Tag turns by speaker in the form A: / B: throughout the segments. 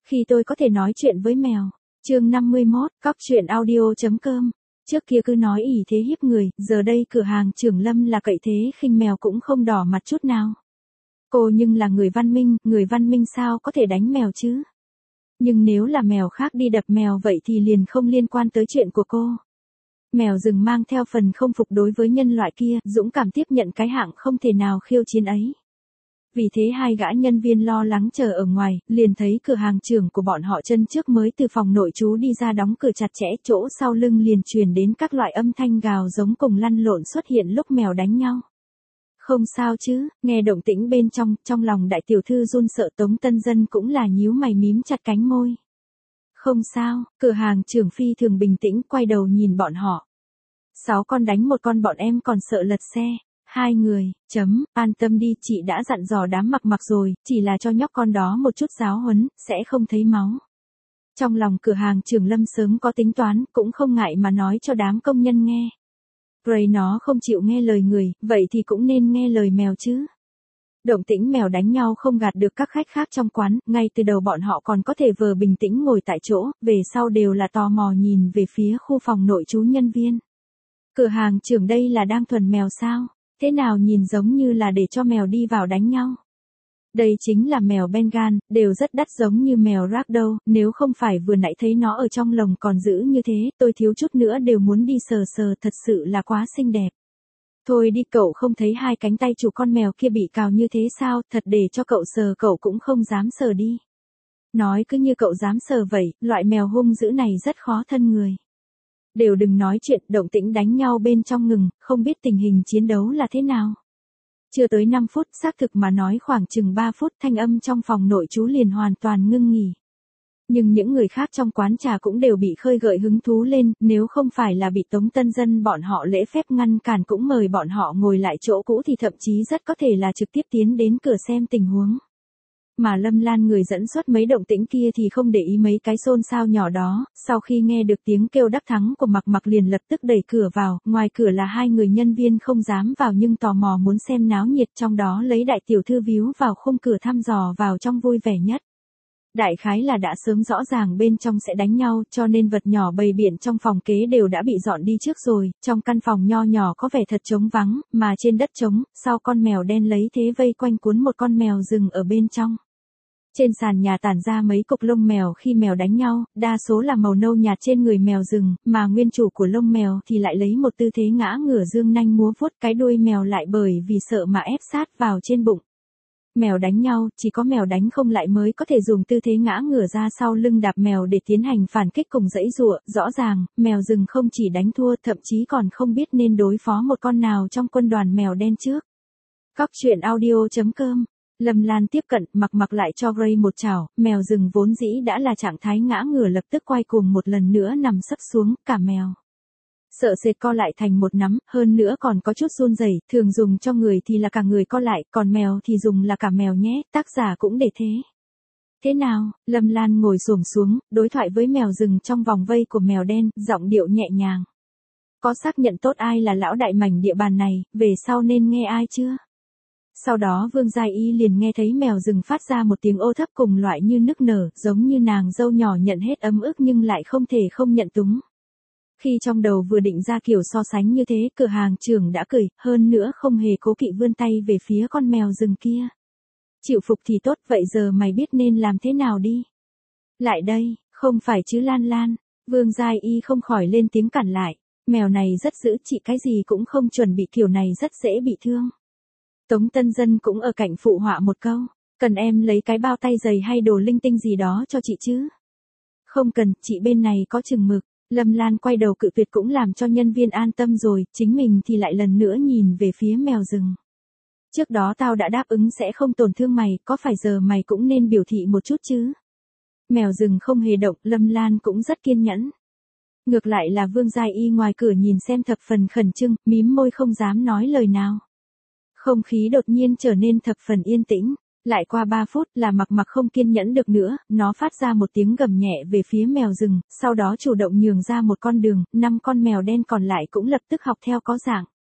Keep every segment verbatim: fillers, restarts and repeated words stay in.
A: Khi tôi có thể nói chuyện với mèo. Chương năm mươi mốt, cóc truyện audio chấm com. Trước kia cứ nói ỷ thế hiếp người, giờ đây cửa hàng trưởng Lâm là cậy thế khinh mèo cũng không đỏ mặt chút nào. Cô nhưng là người văn minh, người văn minh sao có thể đánh mèo chứ? Nhưng nếu là mèo khác đi đập mèo vậy thì liền không liên quan tới chuyện của cô. Mèo rừng mang theo phần không phục đối với nhân loại kia, dũng cảm tiếp nhận cái hạng không thể nào khiêu chiến ấy. Vì thế hai gã nhân viên lo lắng chờ ở ngoài, liền thấy cửa hàng trưởng của bọn họ chân trước mới từ phòng nội trú đi ra đóng cửa chặt chẽ, chỗ sau lưng liền truyền đến các loại âm thanh gào giống cùng lăn lộn xuất hiện lúc mèo đánh nhau. Không sao chứ, nghe động tĩnh bên trong, trong lòng đại tiểu thư run sợ. Tống Tân Dân cũng là nhíu mày mím chặt cánh môi. Không sao, cửa hàng trưởng phi thường bình tĩnh quay đầu nhìn bọn họ. Sáu con đánh một con bọn em còn sợ lật xe. Hai người, chấm, an tâm đi, chị đã dặn dò đám mặc mặc rồi, chỉ là cho nhóc con đó một chút giáo huấn, sẽ không thấy máu. Trong lòng cửa hàng trưởng Lâm sớm có tính toán, cũng không ngại mà nói cho đám công nhân nghe. Gray nó không chịu nghe lời người, vậy thì cũng nên nghe lời mèo chứ. Động tĩnh mèo đánh nhau không gạt được các khách khác trong quán, ngay từ đầu bọn họ còn có thể vờ bình tĩnh ngồi tại chỗ, về sau đều là tò mò nhìn về phía khu phòng nội trú nhân viên. Cửa hàng trưởng đây là đang thuần mèo sao? Thế nào nhìn giống như là để cho mèo đi vào đánh nhau. Đây chính là mèo Bengal, đều rất đắt giống như mèo Ragdoll, nếu không phải vừa nãy thấy nó ở trong lồng còn giữ như thế, tôi thiếu chút nữa đều muốn đi sờ sờ, thật sự là quá xinh đẹp. Thôi đi, cậu không thấy hai cánh tay chủ con mèo kia bị cào như thế sao, thật để cho cậu sờ cậu cũng không dám sờ đi. Nói cứ như cậu dám sờ vậy, loại mèo hung dữ này rất khó thân người. Đều đừng nói chuyện, động tĩnh đánh nhau bên trong ngừng, không biết tình hình chiến đấu là thế nào. Chưa tới năm phút, xác thực mà nói khoảng chừng ba phút, thanh âm trong phòng nội trú liền hoàn toàn ngưng nghỉ. Nhưng những người khác trong quán trà cũng đều bị khơi gợi hứng thú lên, nếu không phải là bị Tống Tân Dân bọn họ lễ phép ngăn cản cũng mời bọn họ ngồi lại chỗ cũ thì thậm chí rất có thể là trực tiếp tiến đến cửa xem tình huống. Mà Lâm Lan người dẫn xuất mấy động tĩnh kia thì không để ý mấy cái xôn xao nhỏ đó, sau khi nghe được tiếng kêu đắc thắng của Mặc Mặc liền lập tức đẩy cửa vào, ngoài cửa là hai người nhân viên không dám vào nhưng tò mò muốn xem náo nhiệt, trong đó lấy đại tiểu thư víu vào khung cửa thăm dò vào trong vui vẻ nhất. Đại khái là đã sớm rõ ràng bên trong sẽ đánh nhau, cho nên vật nhỏ bày biện trong phòng kế đều đã bị dọn đi trước rồi, trong căn phòng nho nhỏ có vẻ thật trống vắng, mà trên đất trống, sau con mèo đen lấy thế vây quanh cuốn một con mèo rừng ở bên trong. Trên sàn nhà tản ra mấy cục lông mèo khi mèo đánh nhau, đa số là màu nâu nhạt trên người mèo rừng, mà nguyên chủ của lông mèo thì lại lấy một tư thế ngã ngửa dương nanh múa vuốt, cái đuôi mèo lại bởi vì sợ mà ép sát vào trên bụng. Mèo đánh nhau, chỉ có mèo đánh không lại mới có thể dùng tư thế ngã ngửa ra sau lưng đạp mèo để tiến hành phản kích cùng giãy giụa. Rõ ràng, mèo rừng không chỉ đánh thua, thậm chí còn không biết nên đối phó một con nào trong quân đoàn mèo đen trước. Cóc truyện audio chấm com. Lâm Lan tiếp cận, Mặc Mặc lại cho Gray một chảo, mèo rừng vốn dĩ đã là trạng thái ngã ngửa lập tức quay cuồng một lần nữa nằm sấp xuống, cả mèo sợ sệt co lại thành một nắm, hơn nữa còn có chút run rẩy, thường dùng cho người thì là cả người co lại, còn mèo thì dùng là cả mèo nhé, tác giả cũng để thế. Thế nào? Lâm Lan ngồi xổm xuống, đối thoại với mèo rừng trong vòng vây của mèo đen, giọng điệu nhẹ nhàng. Có xác nhận tốt ai là lão đại mảnh địa bàn này, về sau nên nghe ai chưa? Sau đó Vương Giai Y liền nghe thấy mèo rừng phát ra một tiếng ô thấp cùng loại như nức nở, giống như nàng dâu nhỏ nhận hết ấm ức nhưng lại không thể không nhận túng. Khi trong đầu vừa định ra kiểu so sánh như thế, cửa hàng trưởng đã cười, hơn nữa không hề cố kỵ vươn tay về phía con mèo rừng kia. Chịu phục thì tốt, vậy giờ mày biết nên làm thế nào đi. Lại đây, không phải chứ Lan Lan. Vương Giai Y không khỏi lên tiếng cản lại. Mèo này rất dữ, chị cái gì cũng không chuẩn bị, kiểu này rất dễ bị thương. Tống Tân Dân cũng ở cạnh phụ họa một câu. Cần em lấy cái bao tay giày hay đồ linh tinh gì đó cho chị chứ? Không cần, chị bên này có chừng mực. Lâm Lan quay đầu cự tuyệt cũng làm cho nhân viên an tâm rồi, chính mình thì lại lần nữa nhìn về phía mèo rừng. Trước đó tao đã đáp ứng sẽ không tổn thương mày, có phải giờ mày cũng nên biểu thị một chút chứ? Mèo rừng không hề động, Lâm Lan cũng rất kiên nhẫn. Ngược lại là Vương Giai Y ngoài cửa nhìn xem thập phần khẩn trương, mím môi không dám nói lời nào. Không khí đột nhiên trở nên thập phần yên tĩnh. Lại qua ba phút là Mặc Mặc không kiên nhẫn được nữa, nó phát ra một tiếng gầm nhẹ về phía mèo rừng, sau đó chủ động nhường ra một con đường, năm con mèo đen còn lại cũng lập tức học theo có dạng.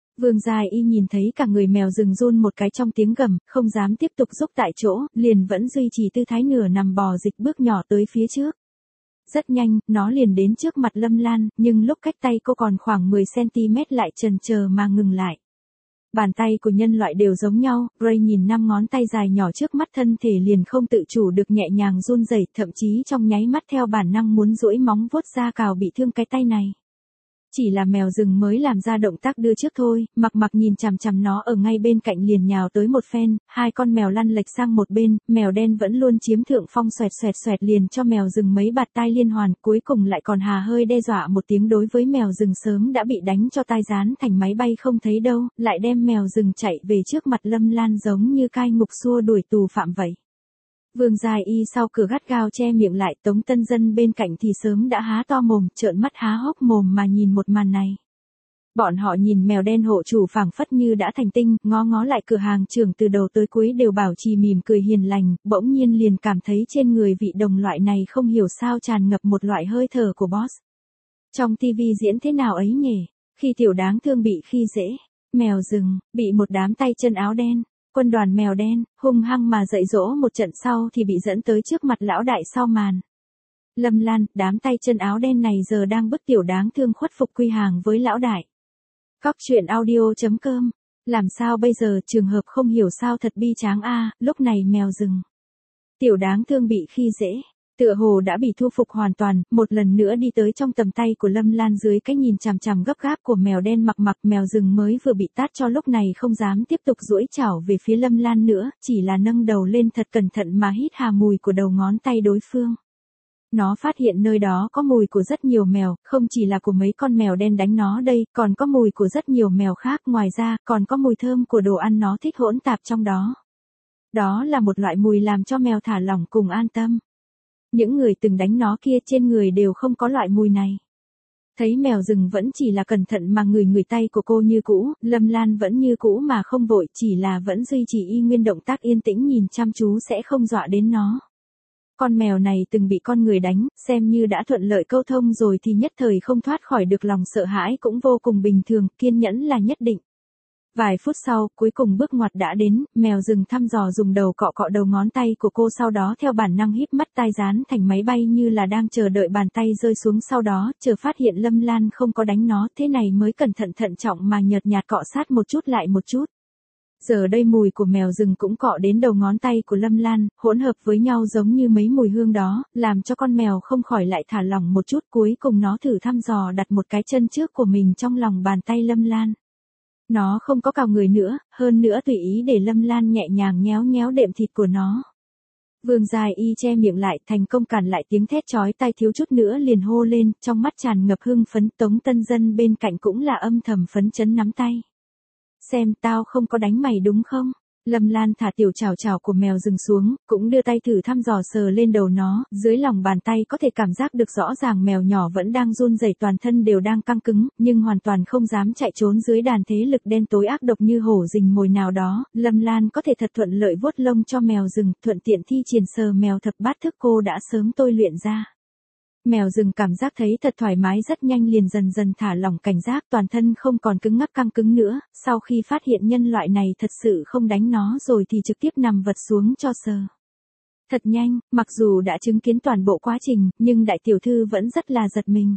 A: Vương Giai Y nhìn thấy cả người mèo rừng run một cái trong tiếng gầm, không dám tiếp tục rúc tại chỗ, liền vẫn duy trì tư thái nửa nằm bò dịch bước nhỏ tới phía trước. Rất nhanh, nó liền đến trước mặt Lâm Lan, nhưng lúc cách tay cô còn khoảng mười xăng ti mét lại chần chờ mà ngừng lại. Bàn tay của nhân loại đều giống nhau, Ray nhìn năm ngón tay dài nhỏ trước mắt thân thể liền không tự chủ được nhẹ nhàng run rẩy, thậm chí trong nháy mắt theo bản năng muốn duỗi móng vuốt ra cào bị thương cái tay này. Chỉ là mèo rừng mới làm ra động tác đưa trước thôi, mặc mặc nhìn chằm chằm nó ở ngay bên cạnh liền nhào tới một phen, hai con mèo lăn lệch sang một bên, mèo đen vẫn luôn chiếm thượng phong xoẹt xoẹt xoẹt liền cho mèo rừng mấy bạt tai liên hoàn, cuối cùng lại còn hà hơi đe dọa một tiếng đối với mèo rừng sớm đã bị đánh cho tai dán thành máy bay không thấy đâu, lại đem mèo rừng chạy về trước mặt Lâm Lan giống như cai ngục xua đuổi tù phạm vậy. Vương Giai Y sau cửa gắt gao che miệng lại, Tống Tân Dân bên cạnh thì sớm đã há to mồm, trợn mắt há hốc mồm mà nhìn một màn này. Bọn họ nhìn mèo đen hộ chủ phảng phất như đã thành tinh, ngó ngó lại cửa hàng trưởng từ đầu tới cuối đều bảo trì mỉm cười hiền lành, bỗng nhiên liền cảm thấy trên người vị đồng loại này không hiểu sao tràn ngập một loại hơi thở của boss. Trong tivi diễn thế nào ấy nhỉ, khi tiểu đáng thương bị khi dễ, mèo rừng, bị một đám tay chân áo đen. Quân đoàn mèo đen, hung hăng mà dạy dỗ một trận sau thì bị dẫn tới trước mặt lão đại sau màn. Lâm Lan, đám tay chân áo đen này giờ đang bức tiểu đáng thương khuất phục quy hàng với lão đại. Cóc truyện audio chấm com. Làm sao bây giờ, trường hợp không hiểu sao thật bi tráng a, lúc này mèo rừng. Tiểu đáng thương bị khi dễ. Tựa hồ đã bị thu phục hoàn toàn, một lần nữa đi tới trong tầm tay của Lâm Lan dưới cái nhìn chằm chằm gấp gáp của mèo đen mặc mặc mèo rừng mới vừa bị tát cho lúc này không dám tiếp tục duỗi chảo về phía Lâm Lan nữa, chỉ là nâng đầu lên thật cẩn thận mà hít hà mùi của đầu ngón tay đối phương. Nó phát hiện nơi đó có mùi của rất nhiều mèo, không chỉ là của mấy con mèo đen đánh nó đây, còn có mùi của rất nhiều mèo khác, ngoài ra còn có mùi thơm của đồ ăn nó thích hỗn tạp trong đó. Đó là một loại mùi làm cho mèo thả lỏng cùng an tâm. Những người từng đánh nó kia trên người đều không có loại mùi này. Thấy mèo rừng vẫn chỉ là cẩn thận mà ngửi ngửi tay của cô như cũ, Lâm Lan vẫn như cũ mà không vội, chỉ là vẫn duy trì y nguyên động tác yên tĩnh nhìn chăm chú sẽ không dọa đến nó. Con mèo này từng bị con người đánh, xem như đã thuận lợi câu thông rồi thì nhất thời không thoát khỏi được lòng sợ hãi cũng vô cùng bình thường, kiên nhẫn là nhất định. Vài phút sau, cuối cùng bước ngoặt đã đến, mèo rừng thăm dò dùng đầu cọ cọ đầu ngón tay của cô sau đó theo bản năng híp mắt tai dán thành máy bay như là đang chờ đợi bàn tay rơi xuống sau đó, chờ phát hiện Lâm Lan không có đánh nó, thế này mới cẩn thận thận trọng mà nhợt nhạt cọ sát một chút lại một chút. Giờ đây mùi của mèo rừng cũng cọ đến đầu ngón tay của Lâm Lan, hỗn hợp với nhau giống như mấy mùi hương đó, làm cho con mèo không khỏi lại thả lỏng một chút, cuối cùng nó thử thăm dò đặt một cái chân trước của mình trong lòng bàn tay Lâm Lan. Nó không có cào người nữa, hơn nữa tùy ý để Lâm Lan nhẹ nhàng nhéo nhéo đệm thịt của nó. Vương Giai Y che miệng lại, thành công cản lại tiếng thét chói tai thiếu chút nữa liền hô lên, trong mắt tràn ngập hưng phấn. Tống Tân Dân bên cạnh cũng là âm thầm phấn chấn nắm tay. Xem tao không có đánh mày đúng không? Lâm Lan thả tiểu chảo chảo của mèo rừng xuống, cũng đưa tay thử thăm dò sờ lên đầu nó, dưới lòng bàn tay có thể cảm giác được rõ ràng mèo nhỏ vẫn đang run rẩy, toàn thân đều đang căng cứng, nhưng hoàn toàn không dám chạy trốn dưới đàn thế lực đen tối ác độc như hổ rình mồi nào đó. Lâm Lan có thể thật thuận lợi vuốt lông cho mèo rừng, thuận tiện thi triển sờ mèo thập bát thức cô đã sớm tôi luyện ra. Mèo rừng cảm giác thấy thật thoải mái rất nhanh liền dần dần thả lỏng cảnh giác, toàn thân không còn cứng ngắc căng cứng nữa, sau khi phát hiện nhân loại này thật sự không đánh nó rồi thì trực tiếp nằm vật xuống cho sờ. Thật nhanh, mặc dù đã chứng kiến toàn bộ quá trình, nhưng đại tiểu thư vẫn rất là giật mình.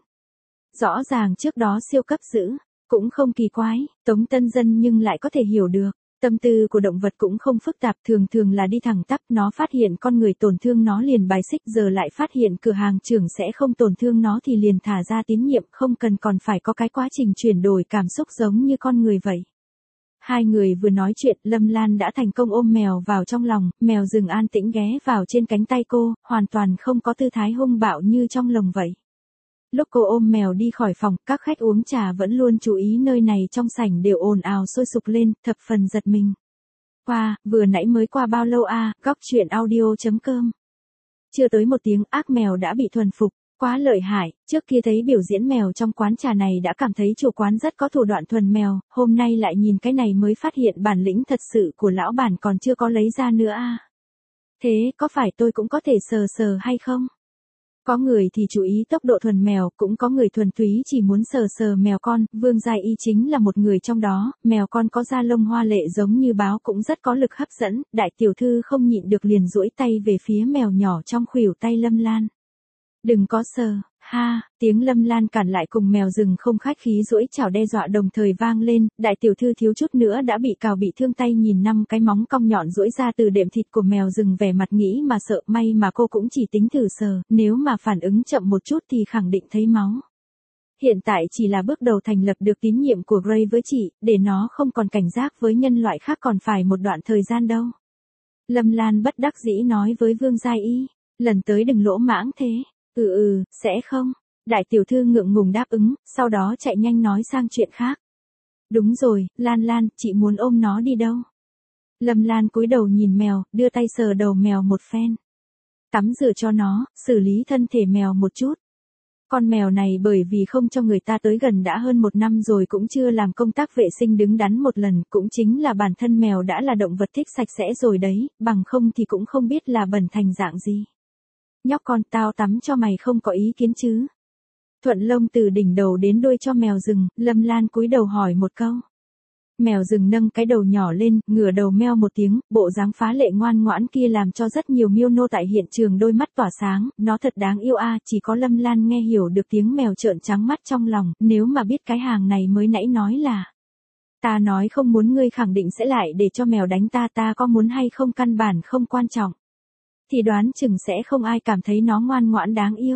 A: Rõ ràng trước đó siêu cấp giữ, cũng không kỳ quái, Tống Tân Dân nhưng lại có thể hiểu được. Tâm tư của động vật cũng không phức tạp, thường thường là đi thẳng tắp, nó phát hiện con người tổn thương nó liền bài xích, giờ lại phát hiện cửa hàng trưởng sẽ không tổn thương nó thì liền thả ra tín nhiệm, không cần còn phải có cái quá trình chuyển đổi cảm xúc giống như con người vậy. Hai người vừa nói chuyện, Lâm Lan đã thành công ôm mèo vào trong lòng, mèo rừng an tĩnh ghé vào trên cánh tay cô, hoàn toàn không có tư thái hung bạo như trong lồng vậy. Lúc cô ôm mèo đi khỏi phòng, các khách uống trà vẫn luôn chú ý nơi này trong sảnh đều ồn ào sôi sục lên, thập phần giật mình. Qua, vừa nãy mới qua bao lâu a, à, Cóc truyện audio chấm com. Chưa tới một tiếng ác mèo đã bị thuần phục, quá lợi hại, trước kia thấy biểu diễn mèo trong quán trà này đã cảm thấy chủ quán rất có thủ đoạn thuần mèo, hôm nay lại nhìn cái này mới phát hiện bản lĩnh thật sự của lão bản còn chưa có lấy ra nữa a. À. Thế, có phải tôi cũng có thể sờ sờ hay không? Có người thì chú ý tốc độ thuần mèo, cũng có người thuần túy chỉ muốn sờ sờ mèo con, Vương Giai Y chính là một người trong đó, mèo con có da lông hoa lệ giống như báo cũng rất có lực hấp dẫn, đại tiểu thư không nhịn được liền duỗi tay về phía mèo nhỏ trong khuỷu tay Lâm Lan. Đừng có sờ, ha, tiếng Lâm Lan cản lại cùng mèo rừng không khách khí duỗi chảo đe dọa đồng thời vang lên, đại tiểu thư thiếu chút nữa đã bị cào bị thương tay nhìn năm cái móng cong nhọn duỗi ra từ đệm thịt của mèo rừng vẻ mặt nghĩ mà sợ, may mà cô cũng chỉ tính thử sờ, nếu mà phản ứng chậm một chút thì khẳng định thấy máu. Hiện tại chỉ là bước đầu thành lập được tín nhiệm của Gray với chị, để nó không còn cảnh giác với nhân loại khác còn phải một đoạn thời gian đâu. Lâm Lan bất đắc dĩ nói với Vương Giai Y, lần tới đừng lỗ mãng thế. Ừ ừ, sẽ không. Đại tiểu thư ngượng ngùng đáp ứng, sau đó chạy nhanh nói sang chuyện khác. Đúng rồi, Lan Lan, chị muốn ôm nó đi đâu? Lâm Lan cúi đầu nhìn mèo, đưa tay sờ đầu mèo một phen. Tắm rửa cho nó, xử lý thân thể mèo một chút. Con mèo này bởi vì không cho người ta tới gần đã hơn một năm rồi cũng chưa làm công tác vệ sinh đứng đắn một lần, cũng chính là bản thân mèo đã là động vật thích sạch sẽ rồi đấy, bằng không thì cũng không biết là bẩn thành dạng gì. Nhóc con, tao tắm cho mày không có ý kiến chứ? Thuận lông từ đỉnh đầu đến đuôi cho mèo rừng, Lâm Lan cúi đầu hỏi một câu. Mèo rừng nâng cái đầu nhỏ lên, ngửa đầu meo một tiếng, bộ dáng phá lệ ngoan ngoãn kia làm cho rất nhiều miêu nô tại hiện trường đôi mắt tỏa sáng, nó thật đáng yêu a, chỉ có Lâm Lan nghe hiểu được tiếng mèo trợn trắng mắt trong lòng, nếu mà biết cái hàng này mới nãy nói là. Ta nói không muốn ngươi khẳng định sẽ lại để cho mèo đánh ta, ta có muốn hay không căn bản không quan trọng. Thì đoán chừng sẽ không ai cảm thấy nó ngoan ngoãn đáng yêu.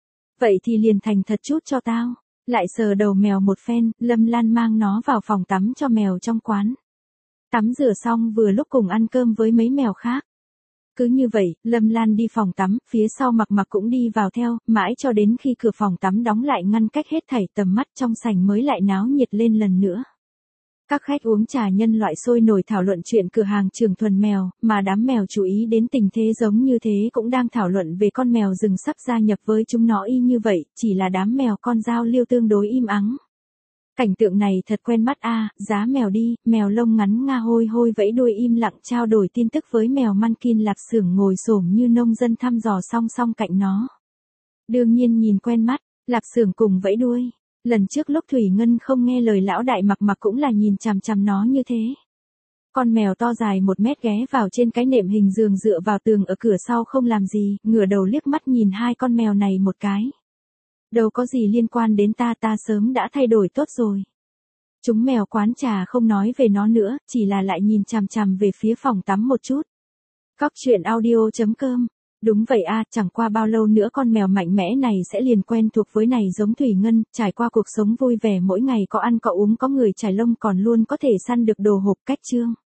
A: Vậy thì liền thành thật chút cho tao. Lại sờ đầu mèo một phen, Lâm Lan mang nó vào phòng tắm cho mèo trong quán. Tắm rửa xong vừa lúc cùng ăn cơm với mấy mèo khác. Cứ như vậy, Lâm Lan đi phòng tắm, phía sau Mặc Mặc cũng đi vào theo, mãi cho đến khi cửa phòng tắm đóng lại ngăn cách hết thảy tầm mắt trong sảnh mới lại náo nhiệt lên lần nữa. Các khách uống trà nhân loại sôi nổi thảo luận chuyện cửa hàng Trường Thuần mèo, mà đám mèo chú ý đến tình thế giống như thế cũng đang thảo luận về con mèo rừng sắp gia nhập với chúng nó y như vậy, chỉ là đám mèo con giao lưu tương đối im ắng. Cảnh tượng này thật quen mắt a, giá mèo đi, mèo lông ngắn nga hôi hôi vẫy đuôi im lặng trao đổi tin tức với mèo Munkin Lạp Xưởng ngồi xổm như nông dân thăm dò song song cạnh nó. Đương nhiên nhìn quen mắt, Lạp Xưởng cùng vẫy đuôi. Lần trước lúc Thủy Ngân không nghe lời lão đại Mặc Mặc cũng là nhìn chằm chằm nó như thế. Con mèo to dài một mét ghé vào trên cái nệm hình giường dựa vào tường ở cửa sau không làm gì, ngửa đầu liếc mắt nhìn hai con mèo này một cái. Đâu có gì liên quan đến ta, ta sớm đã thay đổi tốt rồi. Chúng mèo quán trà không nói về nó nữa, chỉ là lại nhìn chằm chằm về phía phòng tắm một chút. Cóc truyện audio chấm com. Đúng vậy a, chẳng qua bao lâu nữa con mèo mạnh mẽ này sẽ liền quen thuộc với này giống Thủy Ngân, trải qua cuộc sống vui vẻ mỗi ngày có ăn có uống có người trải lông còn luôn có thể săn được đồ hộp cách chương.